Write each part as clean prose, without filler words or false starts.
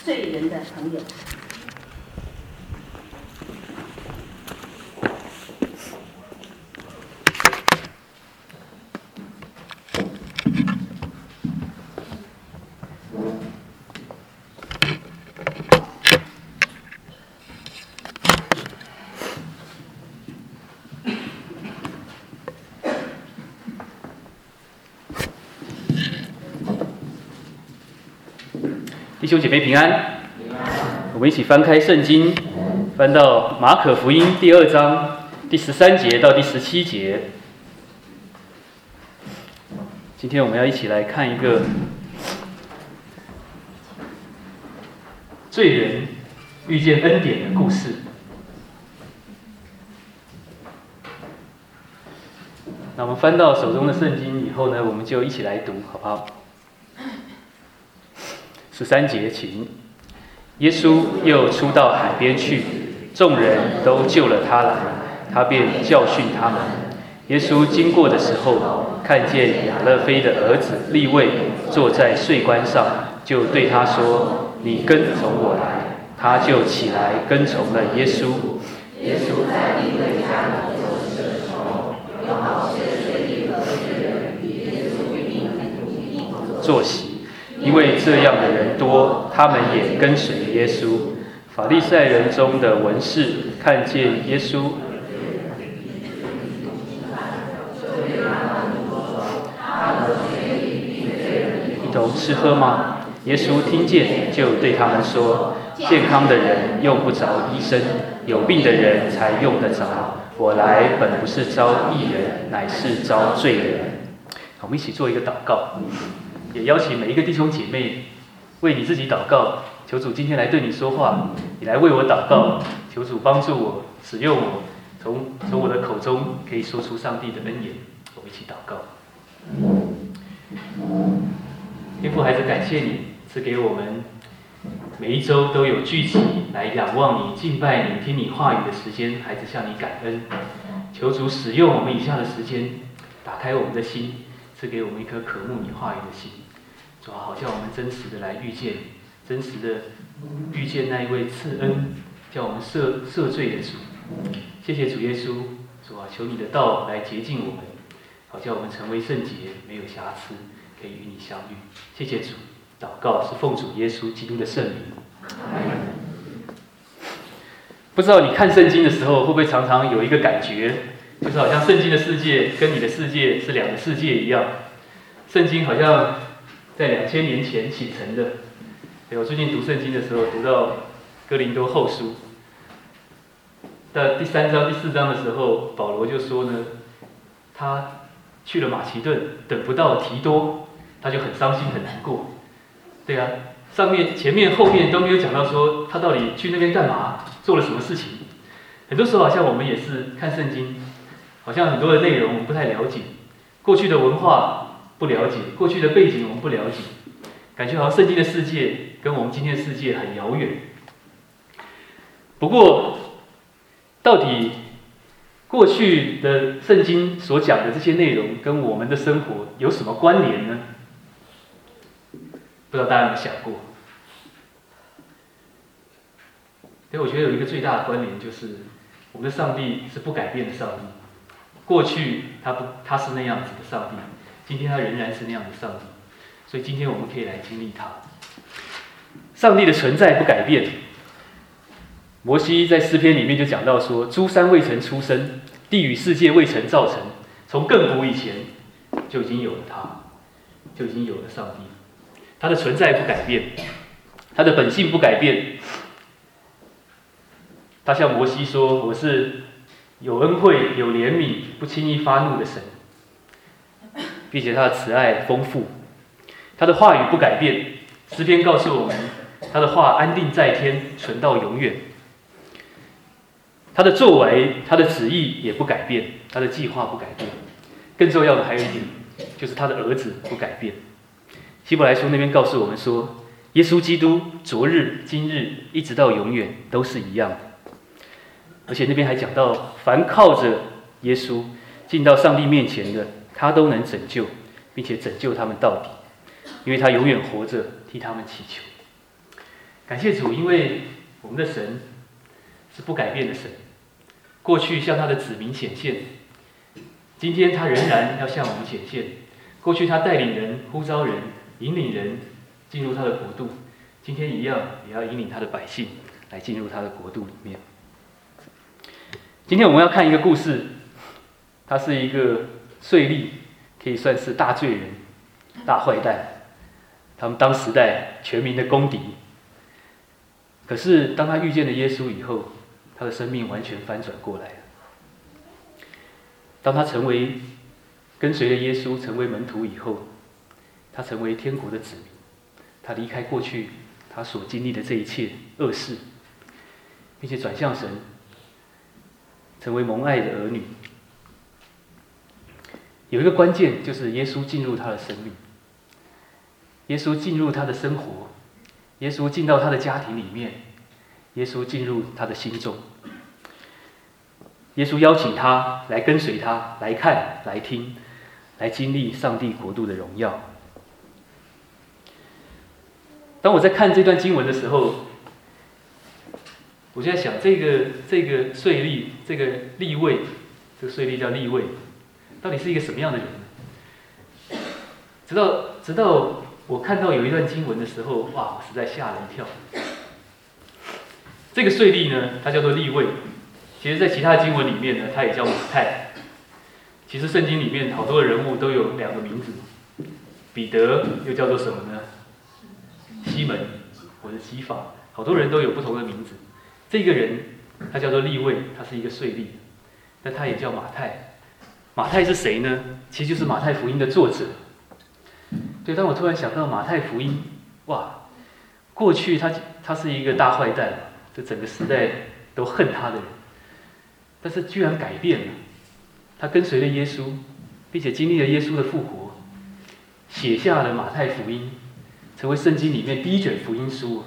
罪人的朋友。 弟兄姐妹平安，我们一起翻开圣经，翻到马可福音第2章第13节到第17节。今天我们要一起来看一个罪人遇见恩典的故事。那我们翻到手中的圣经以后呢，我们就一起来读，好不好？13节，请。耶稣又出到海边去，众人都救了他来，他便教训他们。耶稣经过的时候，看见亚勒菲的儿子利未坐在税关上，就对他说：“你跟从我来。”他就起来跟从了耶稣。 耶稣在利未家里做事的时候，有好些税吏和罪人与耶稣一同坐席。因为这样的人多，他们也跟随耶稣。法利赛人中的文士看见耶稣，一同吃喝吗？耶稣听见，就对他们说：“健康的人用不着医生，有病的人才用得着。我来本不是招义人，乃是招罪人。”我们一起做一个祷告。也邀请每一个弟兄姐妹为你自己祷告，求主今天来对你说话，你来为我祷告，求主帮助我，使用我，从我的口中可以说出上帝的恩言。我们一起祷告。天父孩子，感谢你赐给我们每一周都有聚集来仰望你、敬拜你、听你话语的时间，孩子向你感恩。求主使用我们以下的时间，打开我们的心，赐给我们一颗渴慕你话语的心。主啊，好叫我们真实的来遇见，真实的遇见那一位赐恩叫我们赦罪的主。谢谢主耶稣，主啊，求你的道来洁净我们，好叫我们成为圣洁，没有瑕疵，可以与你相遇。谢谢主，祷告是奉主耶稣基督的圣名。不知道你看圣经的时候，会不会常常有一个感觉，就是好像圣经的世界跟你的世界是两个世界一样。圣经好像在2000年前写成的。我最近读圣经的时候，读到哥林多后书，到第3章、第4章的时候，保罗就说呢，他去了马其顿，等不到提多，他就很伤心、很难过。对啊，前面、后面都没有讲到说他到底去那边干嘛，做了什么事情。很多时候好像我们也是看圣经，好像很多的内容我们不太了解，过去的文化不了解，过去的背景我们不了解，感觉好像圣经的世界跟我们今天的世界很遥远。不过，到底过去的圣经所讲的这些内容跟我们的生活有什么关联呢？不知道大家有没有想过？所以我觉得有一个最大的关联就是，我们的上帝是不改变的上帝。过去他是那样子的上帝，今天他仍然是那样的上帝。所以今天我们可以来经历他。上帝的存在不改变。摩西在诗篇里面就讲到说，诸山未曾出生，地与世界未曾造成，从亘古以前就已经有了他，就已经有了上帝。他的存在不改变，他的本性不改变。他向摩西说：“我是有恩惠、有怜悯、不轻易发怒的神，并且他的慈爱丰富。他的话语不改变。诗篇告诉我们，他的话安定在天，存到永远。他的作为、他的旨意也不改变，他的计划不改变。更重要的还有一点，就是他的儿子不改变。希伯来书那边告诉我们说，耶稣基督昨日、今日一直到永远都是一样的。而且那边还讲到，凡靠着耶稣进到上帝面前的，他都能拯救，并且拯救他们到底，因为他永远活着，替他们祈求。 感谢主，因为我们的神是不改变的神，过去向他的子民显现，今天他仍然要向我们显现。过去他带领人、呼召人、引领人进入他的国度，今天一样也要引领他的百姓来进入他的国度里面。今天我们要看一个故事，他是一个税吏，可以算是大罪人、大坏蛋，他们当时代全民的公敌。可是当他遇见了耶稣以后，他的生命完全翻转过来了。当他跟随了耶稣，成为门徒以后，他成为天国的子民，他离开过去他所经历的这一切恶事，并且转向神，成为蒙爱的儿女。有一个关键，就是耶稣进入他的生命，耶稣进入他的生活，耶稣进到他的家庭里面，耶稣进入他的心中。耶稣邀请他来跟随他，来看，来听，来经历上帝国度的荣耀。当我在看这段经文的时候，我就在想，这个税吏，这个利未，这个税吏叫利未，到底是一个什么样的人呢？直到我看到有一段经文的时候，哇，我实在吓了一跳。这个税吏呢，他叫做利未。其实在其他经文里面呢，他也叫马太。其实圣经里面好多的人物都有两个名字，彼得又叫做什么呢？西门或者西法，好多人都有不同的名字。这个人他叫做利未，他是一个税吏，但他也叫马太。马太是谁呢？其实就是马太福音的作者。所以当我突然想到马太福音，哇，过去他是一个大坏蛋，这整个时代都恨他的人，但是居然改变了，他跟随了耶稣，并且经历了耶稣的复活，写下了马太福音，成为圣经里面第一卷福音书。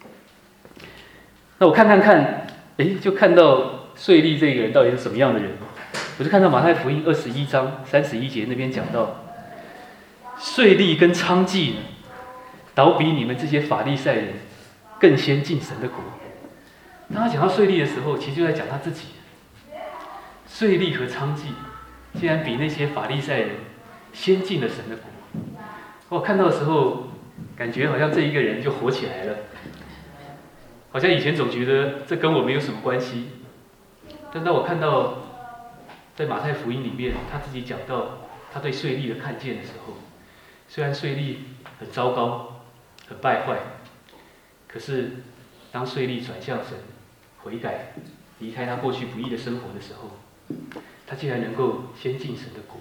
那我看，就看到税吏这个人到底是什么样的人。我就看到马太福音21章31节那边讲到，税吏跟娼妓呢，倒比你们这些法利赛人更先进神的国。当他讲到税吏的时候，其实就在讲他自己。税吏和娼妓竟然比那些法利赛人先进了神的国。我看到的时候，感觉好像这一个人就活起来了，好像以前总觉得这跟我没有什么关系，但当我看到在马太福音里面他自己讲到他对税吏的看见的时候，虽然税吏很糟糕、很败坏，可是当税吏转向神、悔改、离开他过去不义的生活的时候，他竟然能够先进神的国。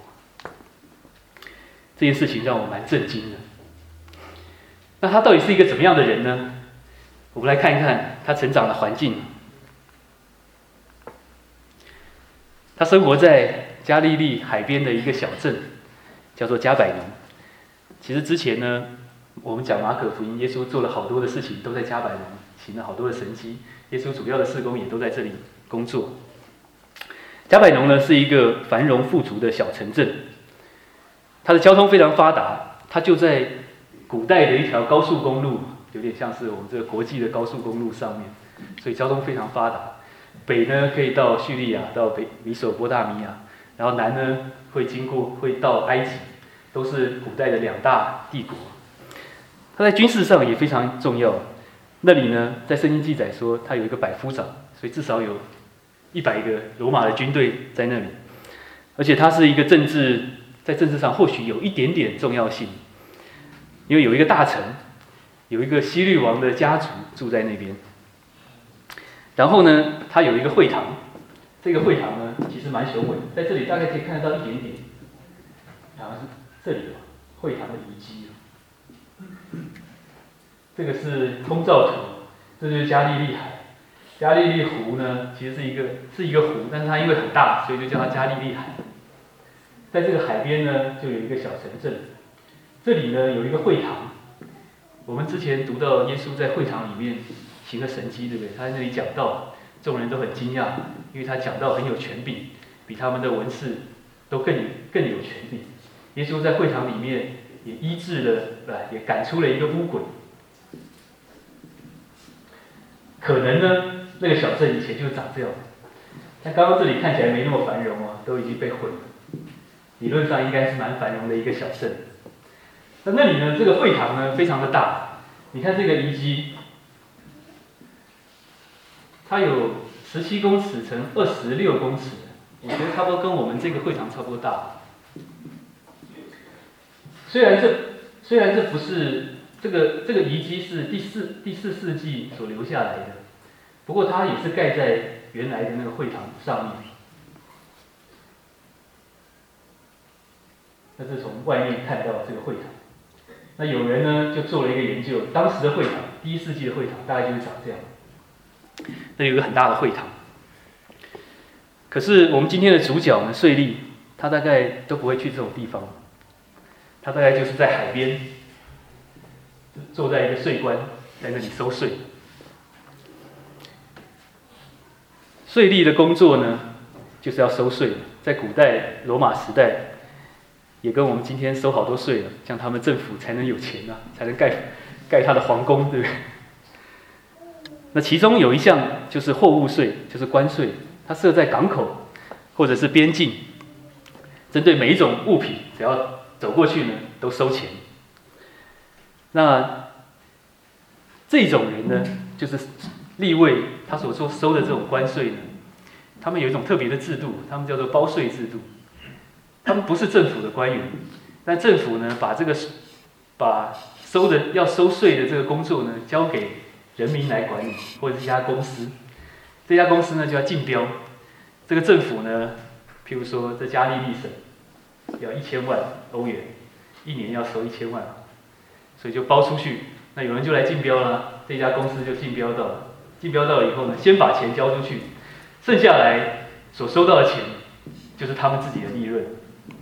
这件事情让我蛮震惊的。那他到底是一个怎么样的人呢？我们来看一看他成长的环境。他生活在加利利海边的一个小镇，叫做加百农。其实之前呢，我们讲马可福音，耶稣做了好多的事情，都在加百农行了好多的神迹。耶稣主要的事工也都在这里工作。加百农呢是一个繁荣富足的小城镇，它的交通非常发达，它就在古代的一条高速公路，有点像是我们这个国际的高速公路上面，所以交通非常发达。北呢可以到叙利亚，到米索波大米亚，然后南呢会到埃及，都是古代的两大帝国。它在军事上也非常重要。那里呢，在圣经记载说，它有一个百夫长，所以至少有100个罗马的军队在那里。而且它是一个在政治上或许有一点点重要性，因为有一个大臣，有一个希律王的家族住在那边。然后呢，它有一个会堂，这个会堂呢其实蛮雄伟，在这里大概可以看得到一点点，好像是这里吧，会堂的遗迹。这个是通照图，这就是加利利海。加利利湖呢，其实是一个湖，但是它因为很大，所以就叫它加利利海。在这个海边呢，就有一个小城镇，这里呢有一个会堂。我们之前读到耶稣在会堂里面行了神迹，对不对？他在那里讲道，众人都很惊讶，因为他讲道很有权柄，比他们的文士都更有权柄。耶稣在会堂里面也医治了，也赶出了一个污鬼。 可能呢，那个小镇以前就长这样。但刚刚这里看起来没那么繁荣啊，都已经被毁了。理论上应该是蛮繁荣的一个小镇。那里呢，这个会堂呢非常的大，你看这个遗迹，它有17公尺乘26公尺，我觉得差不多跟我们这个会堂差不多大。虽然这不是这个遗迹是第四世纪所留下来的，不过它也是盖在原来的那个会堂上面。那是从外面看到这个会堂。那有人呢就做了一个研究，当时的会堂，第1世纪的会堂大概就是长这样。那有一个很大的会堂。可是我们今天的主角呢，税吏，他大概都不会去这种地方，他大概就是在海边，坐在一个税关，在那里收税。税吏的工作呢，就是要收税。在古代罗马时代，也跟我们今天收好多税了，这样他们政府才能有钱啊，才能盖他的皇宫，对不对？那其中有一项就是货物税，就是关税，它设在港口或者是边境，针对每一种物品，只要走过去呢，都收钱。那这种人呢，就是利未他所收的这种关税呢，他们有一种特别的制度，他们叫做包税制度。他们不是政府的官员，但政府呢，把要收税的这个工作呢，交给人民来管理，或者是一家公司。这家公司呢就要竞标，这个政府呢，譬如说在加利利省要1000万欧元，一年要收1000万，所以就包出去。那有人就来竞标了，这家公司就竞标到了。竞标到了以后呢，先把钱交出去，剩下来所收到的钱就是他们自己的利润。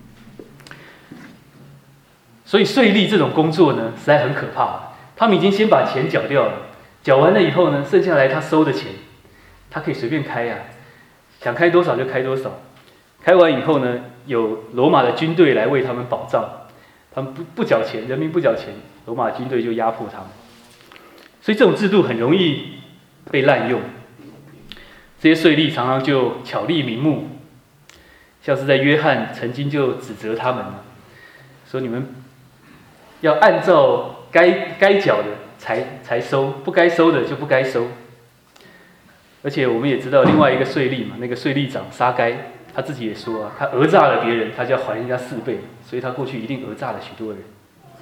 所以税吏这种工作呢，实在很可怕。他们已经先把钱缴掉了，缴完了以后呢，剩下来他收的钱，他可以随便开呀，想开多少就开多少。开完以后呢，有罗马的军队来为他们保障，他们不缴钱，人民不缴钱，罗马军队就压迫他们。所以这种制度很容易被滥用。这些税吏常常就巧立名目，像是在约翰曾经就指责他们，说你们要按照该缴的才收，不该收的就不该收。而且我们也知道另外一个税吏嘛，那个税吏长沙该，他自己也说啊，他讹诈了别人，他就要还人家4倍，所以他过去一定讹诈了许多人。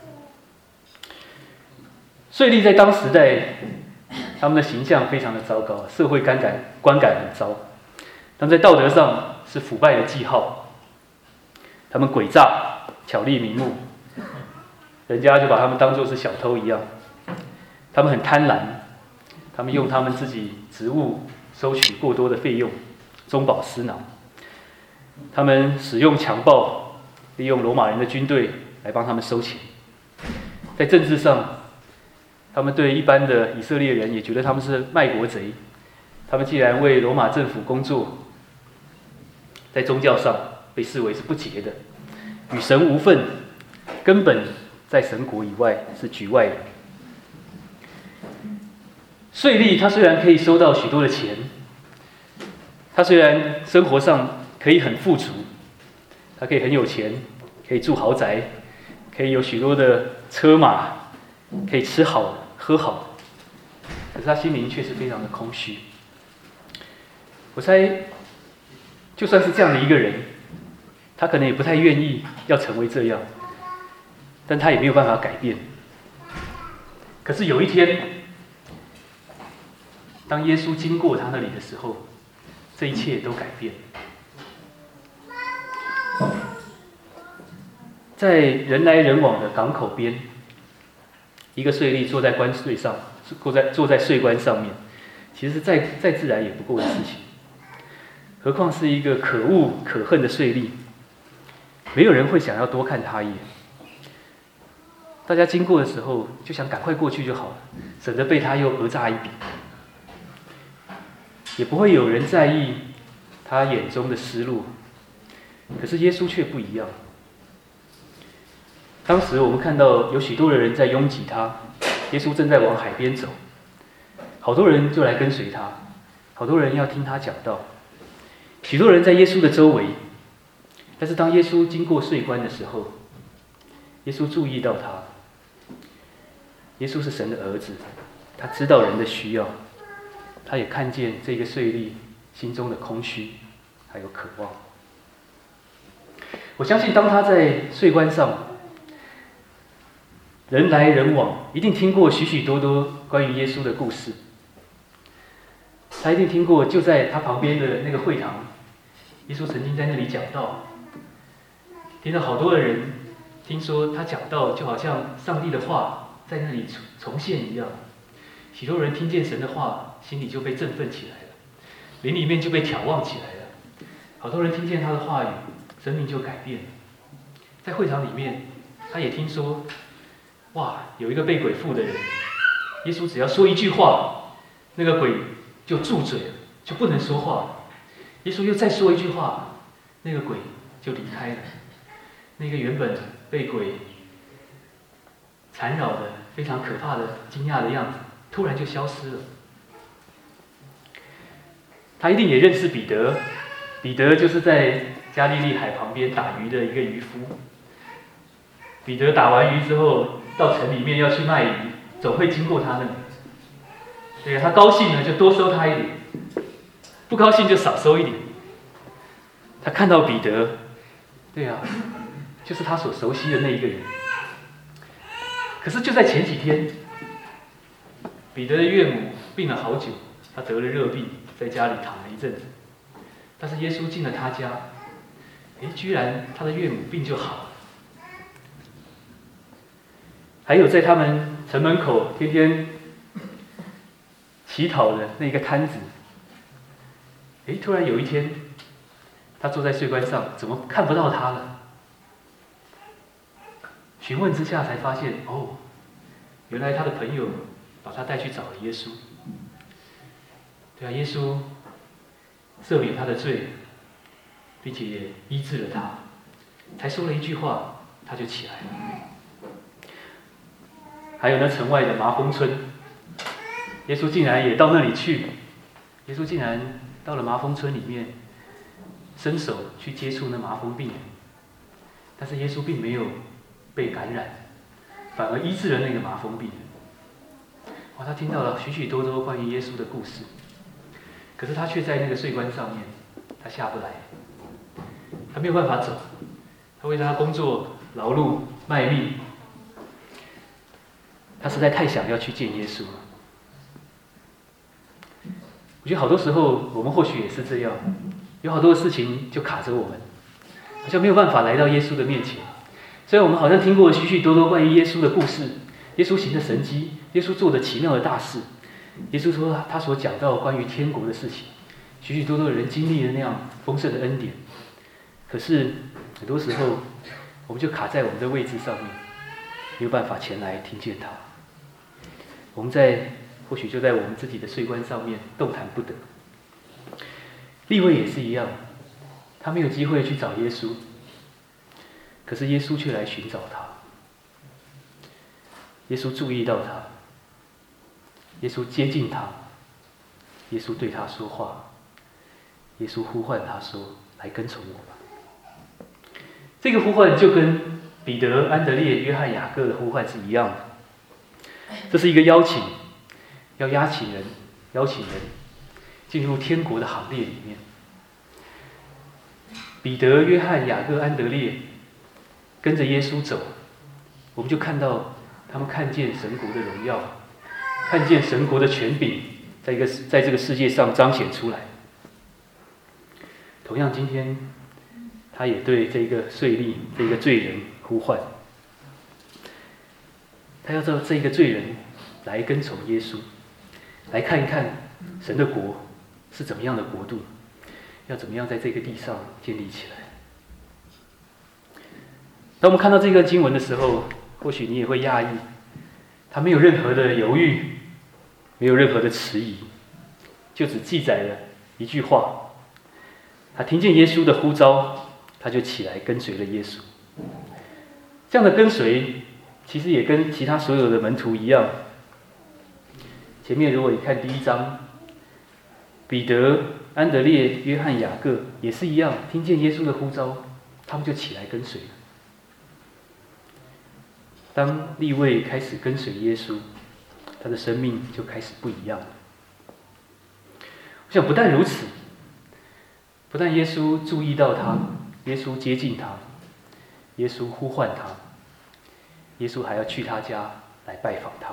税吏在当时代，他们的形象非常的糟糕，社会观感很糟，他们在道德上是腐败的记号，他们诡诈、巧立名目。人家就把他们当作是小偷一样，他们很贪婪，他们用他们自己职务收取过多的费用，中饱私囊。他们使用强暴，利用罗马人的军队来帮他们收钱。在政治上，他们对一般的以色列人也觉得他们是卖国贼。他们既然为罗马政府工作，在宗教上被视为是不洁的，与神无分，根本在神国以外，是局外人。税吏他虽然可以收到许多的钱，他虽然生活上可以很富足，他可以很有钱，可以住豪宅，可以有许多的车马，可以吃好喝好，可是他心灵却是非常的空虚。我猜，就算是这样的一个人，他可能也不太愿意要成为这样，但他也没有办法改变。可是有一天，当耶稣经过他那里的时候，这一切都改变了。在人来人往的港口边，一个税吏坐在关税上，坐在税关上面，其实再自然也不过的事情。何况是一个可恶可恨的税吏，没有人会想要多看他一眼。大家经过的时候就想赶快过去就好了，省得被他又讹诈一笔。也不会有人在意他眼中的失落。可是耶稣却不一样。当时我们看到有许多的人在拥挤他，耶稣正在往海边走。 好多人就来跟随他，好多人要听他讲道，许多人在耶稣的周围。但是当耶稣经过税关的时候，耶稣注意到他。耶稣是神的儿子，他知道人的需要，他也看见这个税吏心中的空虚还有渴望。我相信当他在税关上人来人往，一定听过许许多多关于耶稣的故事。他一定听过，就在他旁边的那个会堂，耶稣曾经在那里讲道，听到好多的人听说他讲道，就好像上帝的话在那里重现一样。许多人听见神的话，心里就被振奋起来了，灵里面就被挑旺起来了。好多人听见他的话语，生命就改变了。在会堂里面，他也听说，哇，有一个被鬼附的人，耶稣只要说一句话，那个鬼就住嘴了，就不能说话。耶稣又再说一句话，那个鬼就离开了。那个原本被鬼缠绕的非常可怕的惊讶的样子，突然就消失了。他一定也认识彼得，彼得就是在加利利海旁边打鱼的一个渔夫。彼得打完鱼之后，到城里面要去卖鱼，总会经过他那里。对，他高兴呢就多收他一点，不高兴就少收一点。他看到彼得，对啊，就是他所熟悉的那一个人。可是就在前几天，彼得的岳母病了好久，他得了热病，在家里躺了一阵子。但是耶稣进了他家，居然他的岳母病就好了。还有在他们城门口天天乞讨的那个摊子，突然有一天，他坐在税关上，怎么看不到他了？询问之下才发现，原来他的朋友把他带去找了耶稣。对啊，耶稣赦免他的罪，并且也医治了他，才说了一句话，他就起来了。还有那城外的麻风村，耶稣竟然也到那里去。耶稣竟然到了麻风村里面，伸手去接触那麻风病人，但是耶稣并没有被感染，反而医治了那个麻风病人。哇，他听到了许许多多关于耶稣的故事，可是他却在那个税关上面，他下不来，他没有办法走，他为他工作劳碌卖命。他实在太想要去见耶稣了。我觉得好多时候我们或许也是这样，有好多事情就卡着我们，好像没有办法来到耶稣的面前。虽然我们好像听过许许多多关于耶稣的故事，耶稣行的神迹，耶稣做的奇妙的大事，耶稣说他所讲到关于天国的事情，许许多多的人经历了那样丰盛的恩典。可是很多时候我们就卡在我们的位置上面，没有办法前来听见他。我们或许就在我们自己的税关上面动弹不得。利未也是一样，他没有机会去找耶稣，可是耶稣却来寻找他。耶稣注意到他，耶稣接近他，耶稣对他说话，耶稣呼唤他说：“来跟从我吧。”这个呼唤就跟彼得、安德烈、约翰、雅各的呼唤是一样的。这是一个邀请，要邀请人进入天国的行列里面。彼得、约翰、雅各、安德烈跟着耶稣走，我们就看到他们看见神国的荣耀，看见神国的权柄在这个世界上彰显出来。同样，今天他也对这个税吏、这个罪人呼唤。他要叫这一个罪人来跟从耶稣，来看一看神的国是怎么样的国度，要怎么样在这个地上建立起来。当我们看到这个经文的时候，或许你也会讶异，他没有任何的犹豫，没有任何的迟疑，就只记载了一句话：他听见耶稣的呼召，他就起来跟随了耶稣。这样的跟随其实也跟其他所有的门徒一样， 前面如果你看第1章，彼得、安德烈、约翰、雅各也是一样，听见耶稣的呼召，他们就起来跟随了。当利未开始跟随耶稣，他的生命就开始不一样了。我想不但如此，不但耶稣注意到他，耶稣接近他，耶稣呼唤他，耶稣还要去他家来拜访他。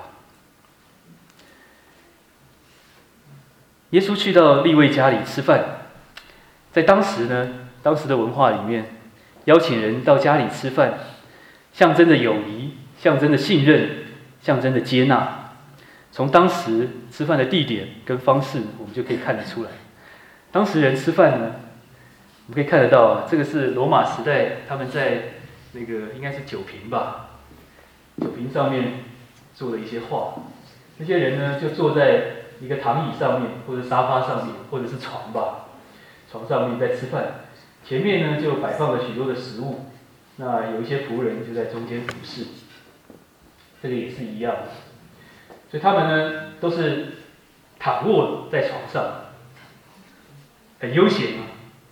耶稣去到利未家里吃饭，在当时的文化里面，邀请人到家里吃饭，象征着友谊，象征着信任，象征着接纳。从当时吃饭的地点跟方式，我们就可以看得出来。当时人吃饭呢，我们可以看得到啊，这个是罗马时代他们在那个应该是酒瓶吧，酒瓶上面做了一些画。这些人呢，就坐在一个躺椅上面，或者沙发上面，或者是床吧，床上面在吃饭。前面呢就摆放了许多的食物，那有一些仆人就在中间服侍。这个也是一样的，所以他们呢都是躺卧在床上，很悠闲啊，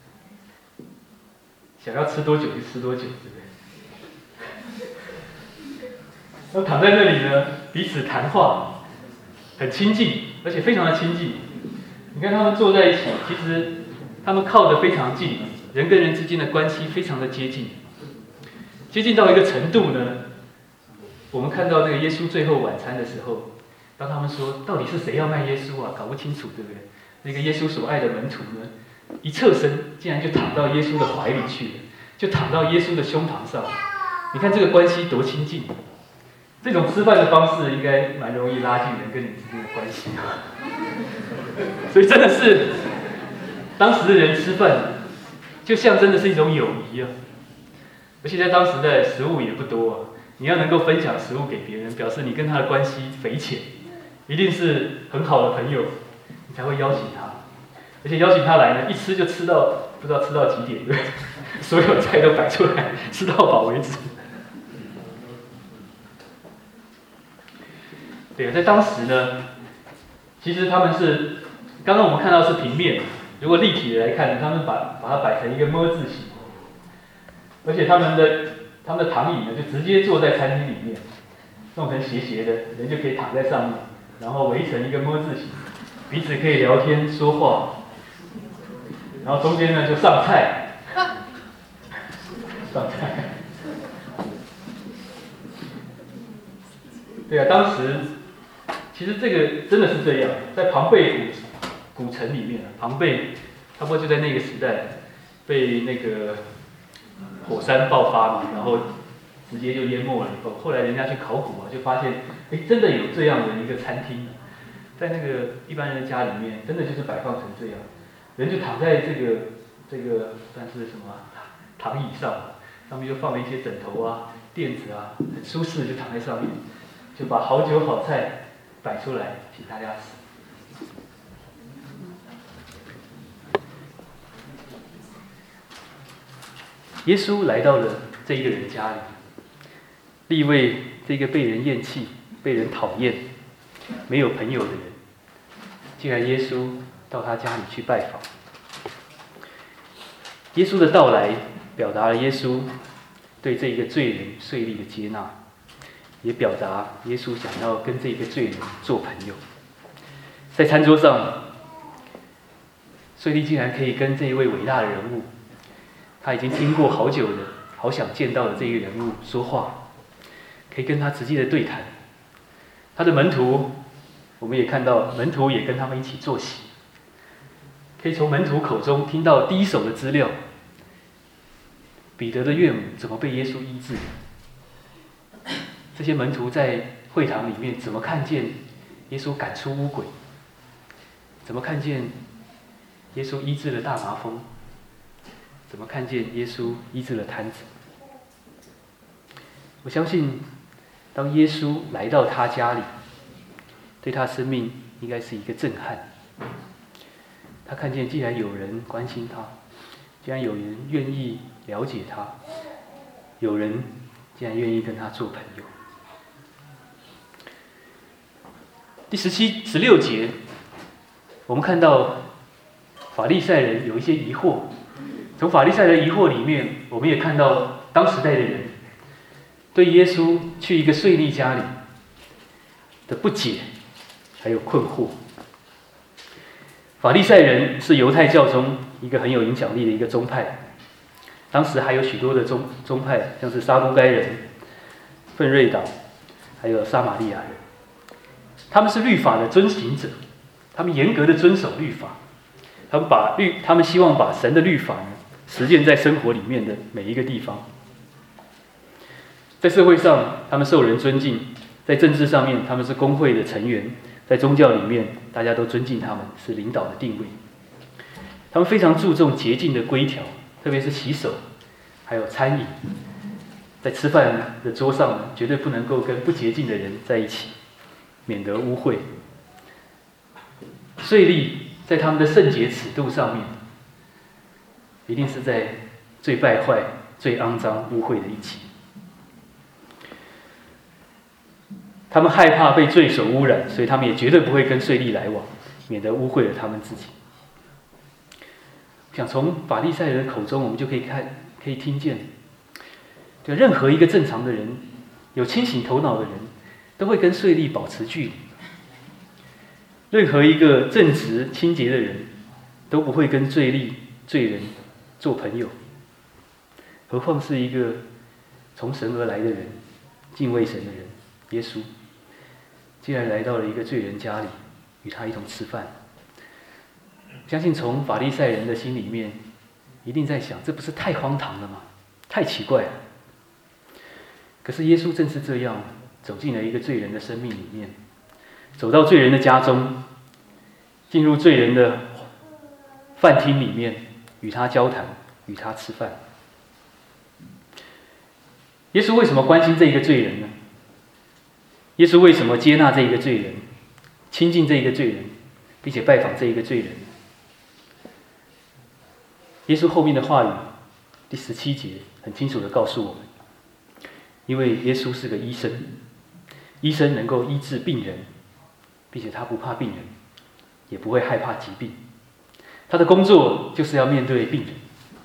想要吃多久就吃多久，对不对？那躺在那里呢，彼此谈话，很亲近，而且非常的亲近。你看他们坐在一起，其实他们靠得非常近，人跟人之间的关系非常的接近，接近到一个程度呢。我们看到那个耶稣最后晚餐的时候，当他们说到底是谁要卖耶稣啊，搞不清楚，对不对？那个耶稣所爱的门徒呢，一侧身竟然就躺到耶稣的怀里去了，就躺到耶稣的胸膛上。你看这个关系多亲近！这种吃饭的方式应该蛮容易拉近人跟你之间的关系啊。所以真的是，当时的人吃饭，就象征的是一种友谊啊。而且在当时的食物也不多啊。你要能够分享食物给别人，表示你跟他的关系匪浅，一定是很好的朋友，你才会邀请他。而且邀请他来呢，一吃就吃到不知道吃到几点，对，所有菜都摆出来，吃到饱为止。对，在当时呢，其实他们是刚刚我们看到是平面，如果立体的来看，他们把它摆成一个么字形，而且他们的躺椅呢，就直接坐在餐厅里面，弄成斜斜的，人就可以躺在上面，然后围成一个么字形，彼此可以聊天说话，然后中间呢就上菜，上菜。对啊，当时其实这个真的是这样，在庞贝古城里面，庞贝差不多就在那个时代被那个火山爆发嘛，然后直接就淹没了以后，后来人家去考古啊，就发现，真的有这样的一个餐厅，在那个一般人的家里面，真的就是摆放成这样，人就躺在这个算是什么躺椅上，上面就放了一些枕头啊、垫子啊，很舒适，就躺在上面，就把好酒好菜摆出来，请大家吃。耶稣来到了这一个人家里，利未这个被人厌弃、被人讨厌、没有朋友的人，竟然耶稣到他家里去拜访。耶稣的到来，表达了耶稣对这一个罪人税吏的接纳，也表达耶稣想要跟这一个罪人做朋友。在餐桌上，税吏竟然可以跟这一位伟大的人物，他已经听过好久的、好想见到的这一个人物说话，可以跟他直接的对谈。他的门徒，我们也看到，门徒也跟他们一起坐席，可以从门徒口中听到第一手的资料。彼得的岳母怎么被耶稣医治？这些门徒在会堂里面怎么看见耶稣赶出污鬼？怎么看见耶稣医治了大麻风？怎么看见耶稣医治了瘫子？我相信，当耶稣来到他家里，对他生命应该是一个震撼。他看见既然有人关心他，既然有人愿意了解他，有人竟然愿意跟他做朋友。 第16节，我们看到法利赛人有一些疑惑。从法利赛人疑惑里面，我们也看到当时代的人对耶稣去一个税吏家里的不解，还有困惑。法利赛人是犹太教中一个很有影响力的一个宗派，当时还有许多的宗派，像是撒都该人、奋锐党，还有撒玛利亚人。他们是律法的遵行者，他们严格的遵守律法，他们希望把神的律法呢实践在生活里面的每一个地方。在社会上，他们受人尊敬；在政治上面，他们是公会的成员；在宗教里面，大家都尊敬他们，是领导的地位。他们非常注重洁净的规条，特别是洗手，还有餐饮。在吃饭的桌上呢，绝对不能够跟不洁净的人在一起，免得污秽。税吏在他们的圣洁尺度上面，一定是在最败坏、最肮脏、污秽的一起。他们害怕被罪所污染，所以他们也绝对不会跟税吏来往，免得污秽了他们自己。我想从法利赛人的口中，我们就可以听见，就任何一个正常的人、有清醒头脑的人，都会跟税吏保持距离。任何一个正直清洁的人，都不会跟罪吏、罪人做朋友，何况是一个从神而来的人、敬畏神的人，耶稣。既然来到了一个罪人家里，与他一同吃饭，相信从法利赛人的心里面，一定在想：这不是太荒唐了吗？太奇怪了。可是耶稣正是这样走进了一个罪人的生命里面，走到罪人的家中，进入罪人的饭厅里面，与他交谈，与他吃饭。耶稣为什么关心这一个罪人呢？耶稣为什么接纳这一个罪人，亲近这一个罪人，并且拜访这一个罪人？耶稣后面的话语，第17节很清楚地告诉我们，因为耶稣是个医生，医生能够医治病人，并且他不怕病人，也不会害怕疾病。他的工作就是要面对病人。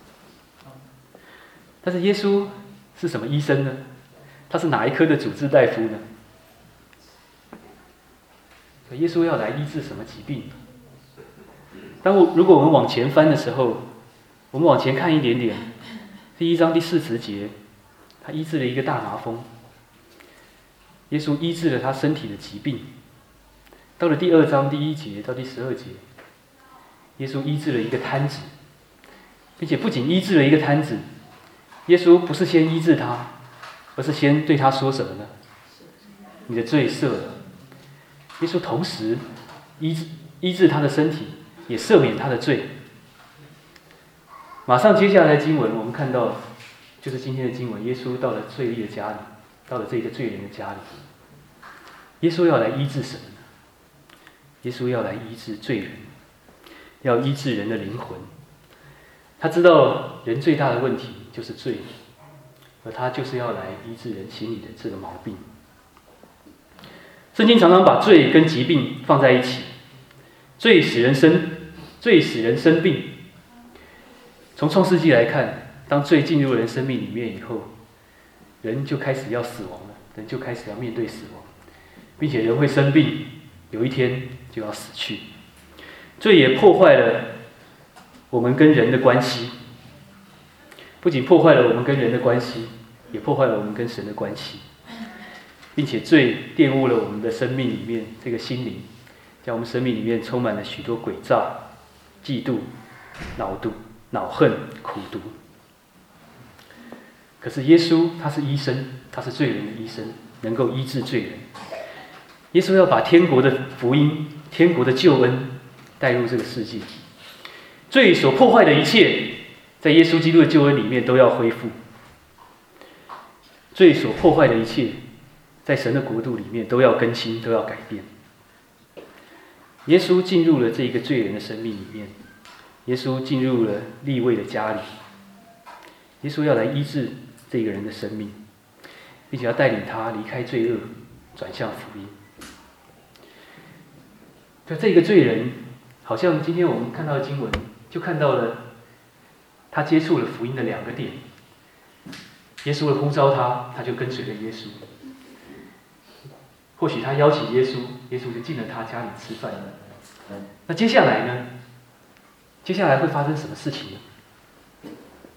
但是耶稣是什么医生呢？他是哪一科的主治大夫呢？耶稣要来医治什么疾病？如果我们往前翻的时候，我们往前看一点点，第1章第40节，他医治了一个大麻风。耶稣医治了他身体的疾病。到了第2章第1节到第12节，耶稣医治了一个瘫子，并且不仅医治了一个瘫子，耶稣不是先医治他，而是先对他说什么呢？你的罪赦了。耶稣同时医治他的身体，也赦免他的罪。马上接下来的经文，我们看到就是今天的经文，耶稣到了罪吏的家里，到了这个罪人的家里。耶稣要来医治什么呢？耶稣要来医治罪人，要医治人的灵魂。他知道人最大的问题就是罪，而他就是要来医治人心里的这个毛病。圣经常常把罪跟疾病放在一起，罪使人生病。从创世纪来看，当罪进入人生命里面以后，人就开始要死亡了，人就开始要面对死亡，并且人会生病，有一天就要死去。罪也破坏了我们跟人的关系，不仅破坏了我们跟人的关系，也破坏了我们跟神的关系。并且罪玷污了我们的生命里面这个心灵，在我们生命里面充满了许多诡诈、嫉妒、恼恨、苦毒。可是耶稣他是医生，他是罪人的医生，能够医治罪人。耶稣要把天国的福音、天国的救恩带入这个世界。罪所破坏的一切，在耶稣基督的救恩里面都要恢复。罪所破坏的一切，在神的国度里面都要更新，都要改变。耶稣进入了这一个罪人的生命里面，耶稣进入了利未的家里，耶稣要来医治这个人的生命，并且要带领他离开罪恶，转向福音。 就这个罪人，好像今天我们看到的经文，就看到了他接触了福音的2个点。耶稣的呼召他，他就跟随了耶稣。或许他邀请耶稣，耶稣就进了他家里吃饭。那接下来呢？接下来会发生什么事情呢？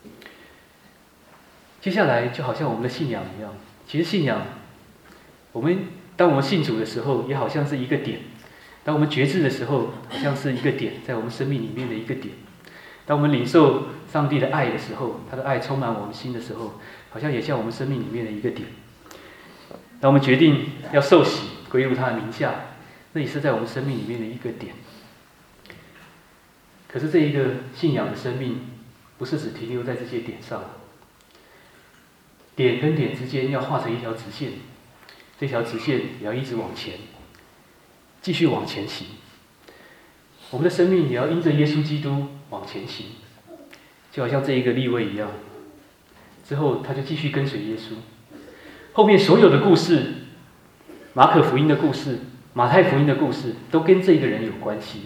接下来就好像我们的信仰一样，其实信仰，当我们信主的时候，也好像是一个点；当我们觉知的时候，好像是一个点，在我们生命里面的一个点；当我们领受上帝的爱的时候，他的爱充满我们心的时候，好像也像我们生命里面的一个点。当我们决定要受洗归入他的名下，那也是在我们生命里面的一个点。可是这一个信仰的生命，不是只停留在这些点上，点跟点之间要画成一条直线，这条直线也要一直往前，继续往前行。我们的生命也要因着耶稣基督往前行，就好像这一个利未一样。之后他就继续跟随耶稣。后面所有的故事，马可福音的故事、马太福音的故事，都跟这个人有关系。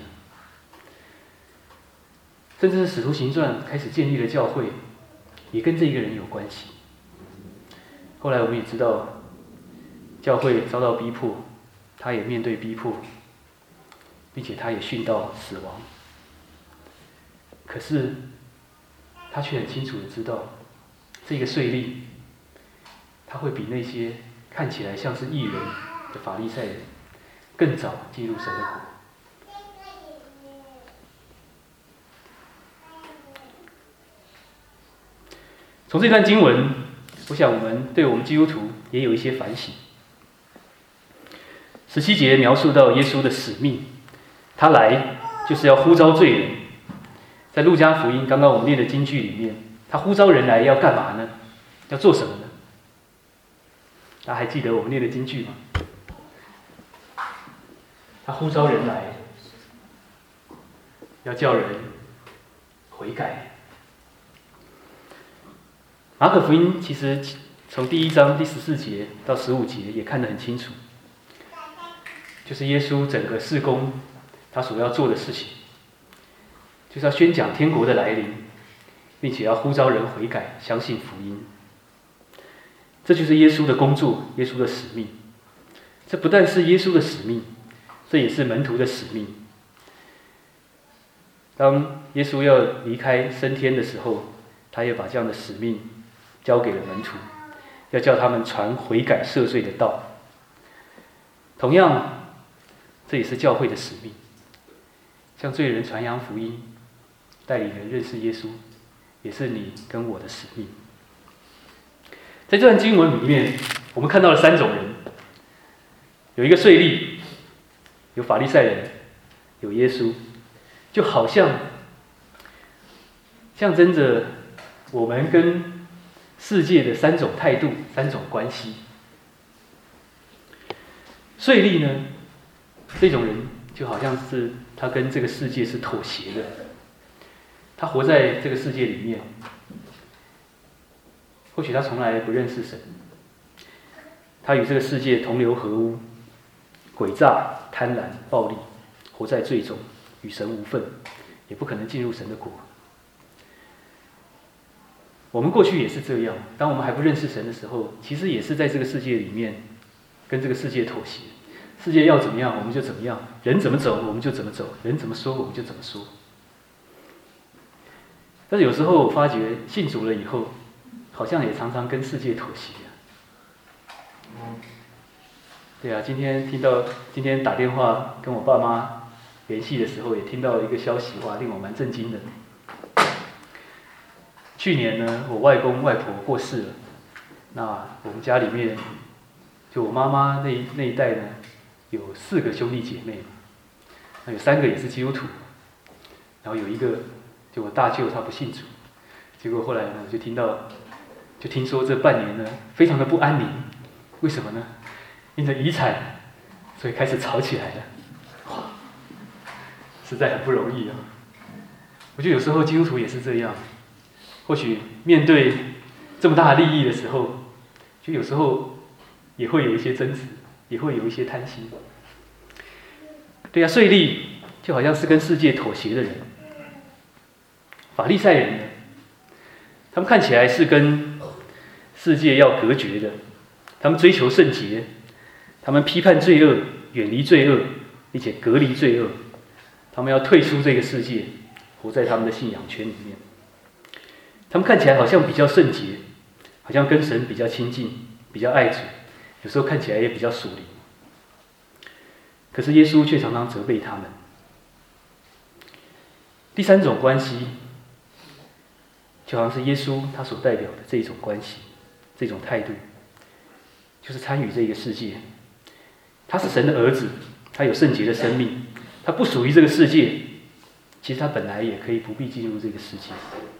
甚至是使徒行传开始建立了教会，也跟这个人有关系。后来我们也知道，教会遭到逼迫，他也面对逼迫，并且他也殉道死亡。可是他却很清楚的知道，这个税吏，他会比那些看起来像是义人的法利赛人更早进入神的国。从这段经文，我想我们对我们基督徒也有一些反省。17节描述到耶稣的使命，他来就是要呼召罪人。在路加福音刚刚我们念的经句里面，他呼召人来要干嘛呢？要做什么呢？大家还记得我们念的经句吗？他呼召人来，要叫人悔改。马可福音其实从第1章第14节到15节也看得很清楚，就是耶稣整个事工他所要做的事情，就是要宣讲天国的来临，并且要呼召人悔改，相信福音。这就是耶稣的工作，耶稣的使命。这不但是耶稣的使命，这也是门徒的使命。当耶稣要离开升天的时候，他也把这样的使命交给了门徒，要叫他们传悔改赦罪的道。同样，这也是教会的使命，向罪人传扬福音，带领人认识耶稣，也是你跟我的使命。在这段经文里面，我们看到了3种人，有一个税吏，有法利赛人，有耶稣，就好像象征着我们跟世界的3种态度、3种关系。税吏呢，这种人就好像是他跟这个世界是妥协的，他活在这个世界里面，或许他从来不认识神，他与这个世界同流合污，诡诈、贪婪、暴力，活在罪中，与神无分，也不可能进入神的国。我们过去也是这样，当我们还不认识神的时候，其实也是在这个世界里面跟这个世界妥协。世界要怎么样我们就怎么样，人怎么走我们就怎么走，人怎么说我们就怎么说。但是有时候我发觉信主了以后，好像也常常跟世界妥协。对啊，今天打电话跟我爸妈联系的时候，也听到一个消息，哇，令我蛮震惊的。去年呢，我外公外婆过世了，那我们家里面，就我妈妈那一代呢，有4个兄弟姐妹，那有3个也是基督徒，然后有一个就我大舅他不信主，结果后来呢就听说这半年呢非常的不安宁，为什么呢？因着遗产，所以开始吵起来了，哇，实在很不容易啊。我觉得有时候基督徒也是这样。或许面对这么大的利益的时候，就有时候也会有一些争执，也会有一些贪心。 对啊，税吏就好像是跟世界妥协的人，法利赛人呢，他们看起来是跟世界要隔绝的，他们追求圣洁，他们批判罪恶，远离罪恶，并且隔离罪恶，他们要退出这个世界，活在他们的信仰圈里面。他们看起来好像比较圣洁，好像跟神比较亲近，比较爱主，有时候看起来也比较属灵。可是耶稣却常常责备他们。第三种关系，就好像是耶稣他所代表的这种关系，这种态度，就是参与这个世界。他是神的儿子，他有圣洁的生命，他不属于这个世界。其实他本来也可以不必进入这个世界。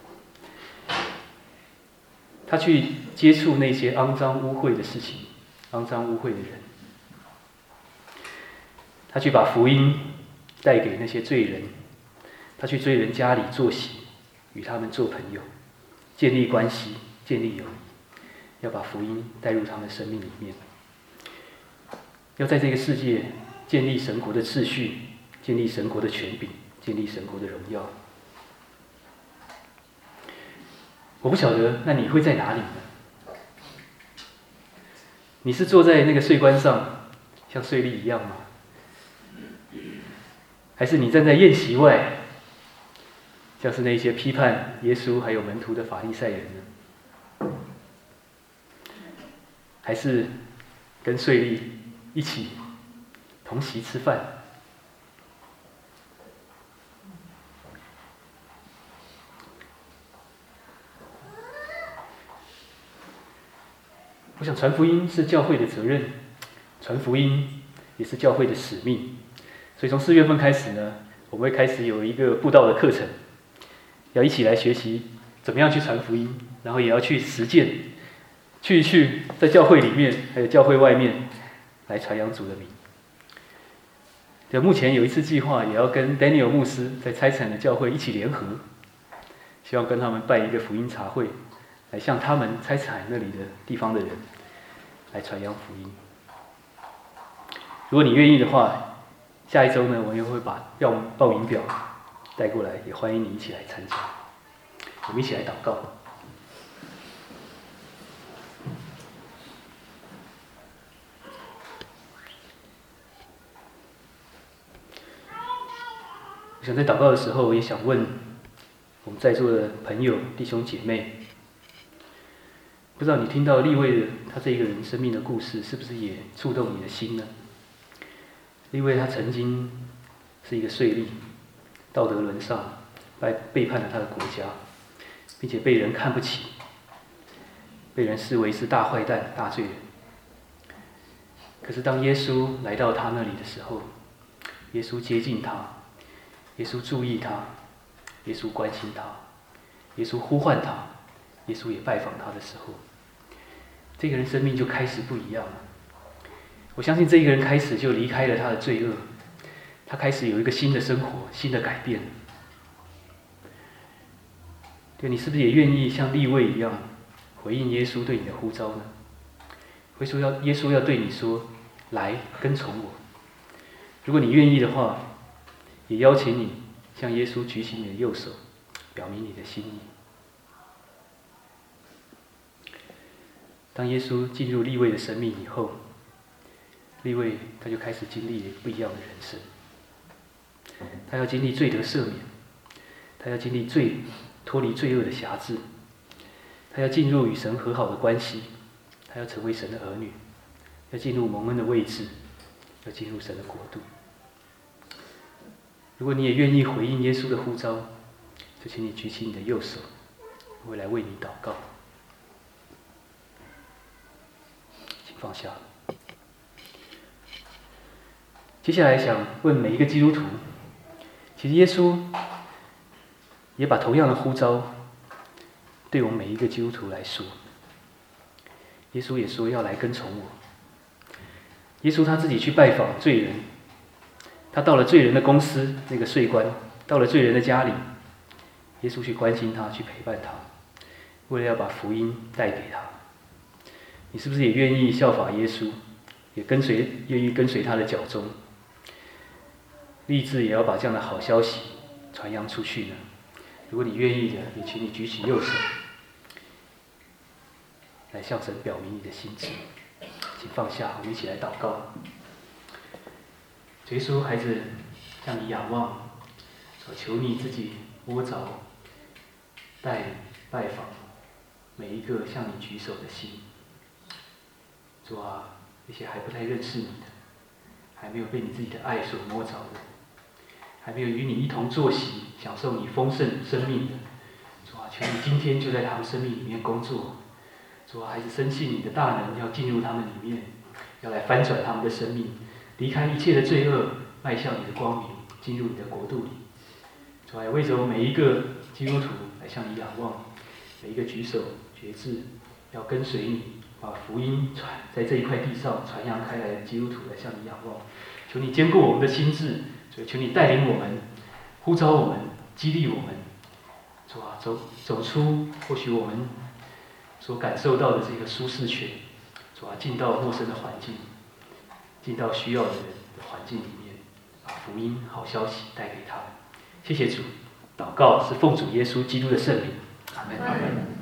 他去接触那些肮脏污秽的事情，肮脏污秽的人。他去把福音带给那些罪人，他去罪人家里坐席，与他们做朋友，建立关系，建立友谊，要把福音带入他们生命里面，要在这个世界建立神国的秩序，建立神国的权柄，建立神国的荣耀。我不晓得，那你会在哪里呢？你是坐在那个税关上，像税吏一样吗？还是你站在宴席外，像是那些批判耶稣还有门徒的法利赛人呢？还是跟税吏一起同席吃饭？我想传福音是教会的责任，传福音也是教会的使命。所以从4月份开始呢，我们会开始有一个布道的课程，要一起来学习怎么样去传福音，然后也要去实践，去在教会里面还有教会外面来传扬主的名。目前有一次计划，也要跟 Daniel 牧师在差产的教会一起联合，希望跟他们办一个福音茶会，来向他们差产那里的地方的人来传扬福音。如果你愿意的话，下一周呢，我也会把报名表带过来，也欢迎你一起来参加。我们一起来祷告。我想在祷告的时候，也想问我们在座的朋友、弟兄姐妹，不知道你听到利未的他这一个人生命的故事，是不是也触动你的心呢？利未他曾经是一个税吏，道德沦丧，背叛了他的国家，并且被人看不起，被人视为是大坏蛋、大罪人。可是当耶稣来到他那里的时候，耶稣接近他，耶稣注意他，耶稣关心他，耶稣呼唤他，耶稣也拜访他的时候，这个人生命就开始不一样了。我相信这一个人开始就离开了他的罪恶，他开始有一个新的生活，新的改变。对，你是不是也愿意像利未一样回应耶稣对你的呼召呢？耶稣要对你说：“来，跟从我。”如果你愿意的话，也邀请你向耶稣举起你的右手，表明你的心意。当耶稣进入利未的生命以后，利未他就开始经历不一样的人生。他要经历罪得赦免，他要经历脱离罪恶的辖制，他要进入与神和好的关系，他要成为神的儿女，要进入蒙恩的位置，要进入神的国度。如果你也愿意回应耶稣的呼召，就请你举起你的右手，我会来为你祷告。请放下。接下来想问每一个基督徒，其实耶稣也把同样的呼召对我们每一个基督徒来说。耶稣也说要来跟从我。耶稣他自己去拜访罪人，他到了罪人的公司，那个税官，到了罪人的家里，耶稣去关心他，去陪伴他，为了要把福音带给他。你是不是也愿意效法耶稣，也愿意跟随他的脚踪， 立志也要把这样的好消息传扬出去呢？如果你愿意的，也请你举起右手，来向神表明你的心志。请放下，我们一起来祷告。耶稣，孩子向你仰望，求你自己摸着、带拜访每一个向你举手的心。主啊，那些还不太认识你的，还没有被你自己的爱所摸着的，还没有与你一同坐席、享受你丰盛生命的，主啊，求你今天就在他们生命里面工作。主啊，孩子深信你的大能要进入他们里面，要来翻转他们的生命，离开一切的罪恶，迈向你的光明，进入你的国度里。主啊，也为着每一个基督徒来向你仰望，每一个举手决志要跟随你，把福音在这一块地上传扬开来的基督徒来向你仰望。求你坚固我们的心智，求你带领我们，呼召我们，激励我们。主啊，走出或许我们所感受到的这个舒适圈，主啊，进到陌生的环境，进到需要的人的环境里面，把福音好消息带给他们。谢谢主，祷告是奉主耶稣基督的圣名，阿门。